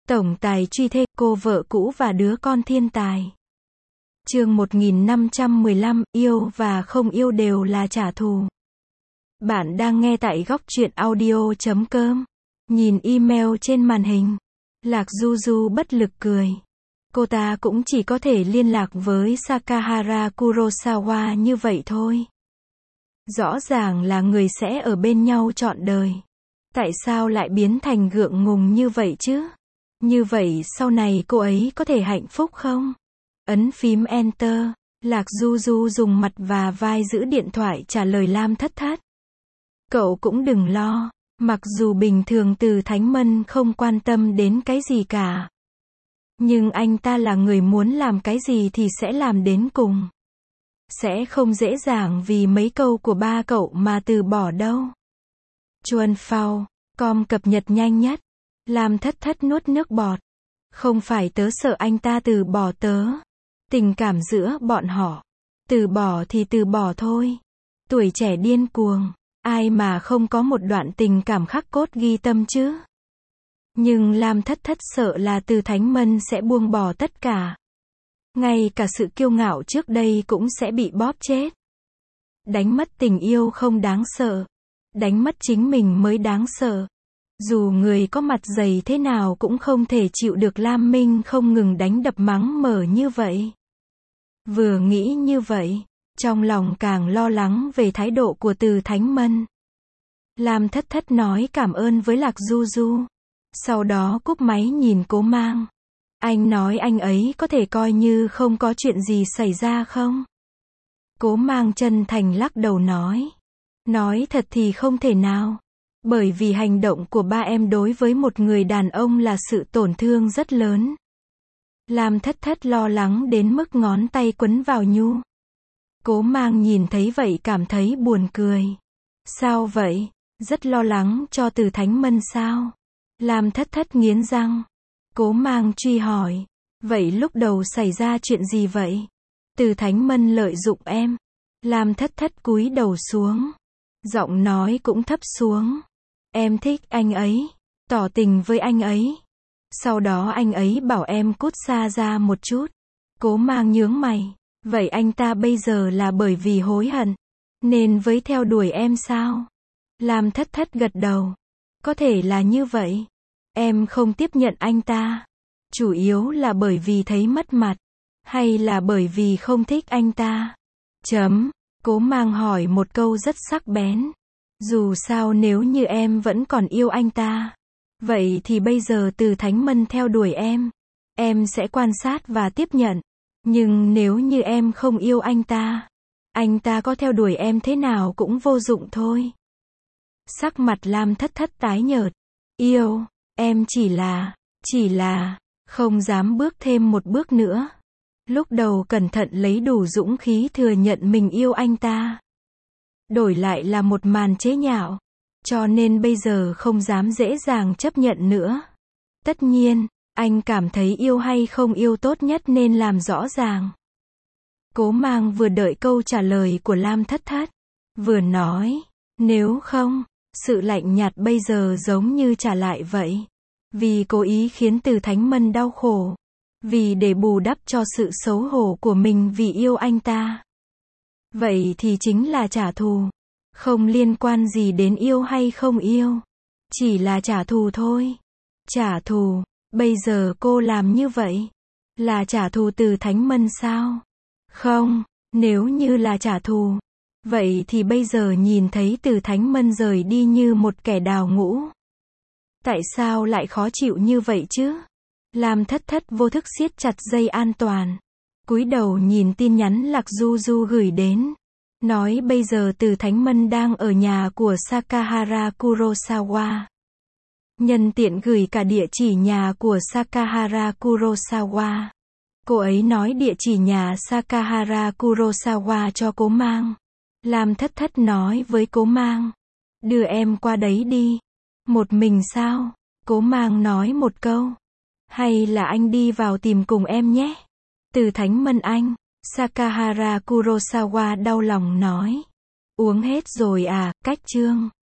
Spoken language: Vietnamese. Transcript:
Tổng tài truy thê, cô vợ cũ và đứa con thiên tài. Chương 1515, yêu và không yêu đều là trả thù. Bạn đang nghe tại góc truyện audio.com. Nhìn email trên màn hình, Lạc Du Du bất lực cười. Cô ta cũng chỉ có thể liên lạc với Sakahara Kurosawa như vậy thôi. Rõ ràng là người sẽ ở bên nhau trọn đời. Tại sao lại biến thành gượng ngùng như vậy chứ? Như vậy sau này cô ấy có thể hạnh phúc không? Ấn phím Enter, Lạc Du Du dùng mặt và vai giữ điện thoại trả lời Lam Thất Thất. Cậu cũng đừng lo, mặc dù bình thường Từ Thánh Mân không quan tâm đến cái gì cả. Nhưng anh ta là người muốn làm cái gì thì sẽ làm đến cùng. Sẽ không dễ dàng vì mấy câu của ba cậu mà từ bỏ đâu. Chuan Phao, com cập nhật nhanh nhất. Lam Thất Thất nuốt nước bọt. Không phải tớ sợ anh ta từ bỏ tớ. Tình cảm giữa bọn họ. Từ bỏ thì từ bỏ thôi. Tuổi trẻ điên cuồng. Ai mà không có một đoạn tình cảm khắc cốt ghi tâm chứ? Nhưng Lam Thất Thất sợ là Từ Thánh Mân sẽ buông bỏ tất cả. Ngay cả sự kiêu ngạo trước đây cũng sẽ bị bóp chết. Đánh mất tình yêu không đáng sợ. Đánh mất chính mình mới đáng sợ. Dù người có mặt dày thế nào cũng không thể chịu được Lam Minh không ngừng đánh đập mắng mỏ như vậy. Vừa nghĩ như vậy, trong lòng càng lo lắng về thái độ của Từ Thánh Mân. Lam Thất Thất nói cảm ơn với Lạc Du Du. Sau đó cúp máy nhìn Cố Mang. Anh nói anh ấy có thể coi như không có chuyện gì xảy ra không? Cố Mang chân thành lắc đầu nói. Nói thật thì không thể nào. Bởi vì hành động của ba em đối với một người đàn ông là sự tổn thương rất lớn. Lam Thất Thất lo lắng đến mức ngón tay quấn vào nhu. Cố Mang nhìn thấy vậy cảm thấy buồn cười. Sao vậy? Rất lo lắng cho Từ Thánh Mân sao? Lam Thất Thất nghiến răng. Cố Mang truy hỏi. Vậy lúc đầu xảy ra chuyện gì vậy? Từ Thánh Mân lợi dụng em. Lam Thất Thất cúi đầu xuống. Giọng nói cũng thấp xuống. Em thích anh ấy. Tỏ tình với anh ấy. Sau đó anh ấy bảo em cút xa ra một chút. Cố Mang nhướng mày. Vậy anh ta bây giờ là bởi vì hối hận nên với theo đuổi em sao? Lam Thất Thất gật đầu. Có thể là như vậy. Em không tiếp nhận anh ta. Chủ yếu là bởi vì thấy mất mặt. Hay là bởi vì không thích anh ta? Cố Mang hỏi một câu rất sắc bén. Dù sao nếu như em vẫn còn yêu anh ta. Vậy thì bây giờ Từ Thánh Mân theo đuổi em sẽ quan sát và tiếp nhận. Nhưng nếu như em không yêu anh ta có theo đuổi em thế nào cũng vô dụng thôi. Sắc mặt Lam Thất Thất tái nhợt. Yêu, em chỉ là, không dám bước thêm một bước nữa. Lúc đầu cẩn thận lấy đủ dũng khí thừa nhận mình yêu anh ta. Đổi lại là một màn chế nhạo. Cho nên bây giờ không dám dễ dàng chấp nhận nữa. Tất nhiên, anh cảm thấy yêu hay không yêu tốt nhất nên làm rõ ràng. Cố Mang vừa đợi câu trả lời của Lam Thất Thất. Vừa nói, nếu không, sự lạnh nhạt bây giờ giống như trả lại vậy. Vì cố ý khiến Từ Thánh Mân đau khổ. Vì để bù đắp cho sự xấu hổ của mình vì yêu anh ta. Vậy thì chính là trả thù. Không liên quan gì đến yêu hay không yêu. Chỉ là trả thù thôi. Trả thù. Bây giờ cô làm như vậy. Là trả thù Từ Thánh Mân sao? Không. Nếu như là trả thù. Vậy thì bây giờ nhìn thấy Từ Thánh Mân rời đi như một kẻ đào ngũ. Tại sao lại khó chịu như vậy chứ? Lam Thất Thất vô thức siết chặt dây an toàn. Cúi đầu nhìn tin nhắn Lạc Du Du gửi đến. Nói bây giờ Từ Thánh Mân đang ở nhà của Sakahara Kurosawa. Nhân tiện gửi cả địa chỉ nhà của Sakahara Kurosawa. Cô ấy nói địa chỉ nhà Sakahara Kurosawa cho Cố Mang. Lam Thất Thất nói với Cố Mang. Đưa em qua đấy đi. Một mình sao? Cố Mang nói một câu. Hay là anh đi vào tìm cùng em nhé. Từ Thánh Mân anh. Sakahara Kurosawa đau lòng nói. Uống hết rồi à, cách chương.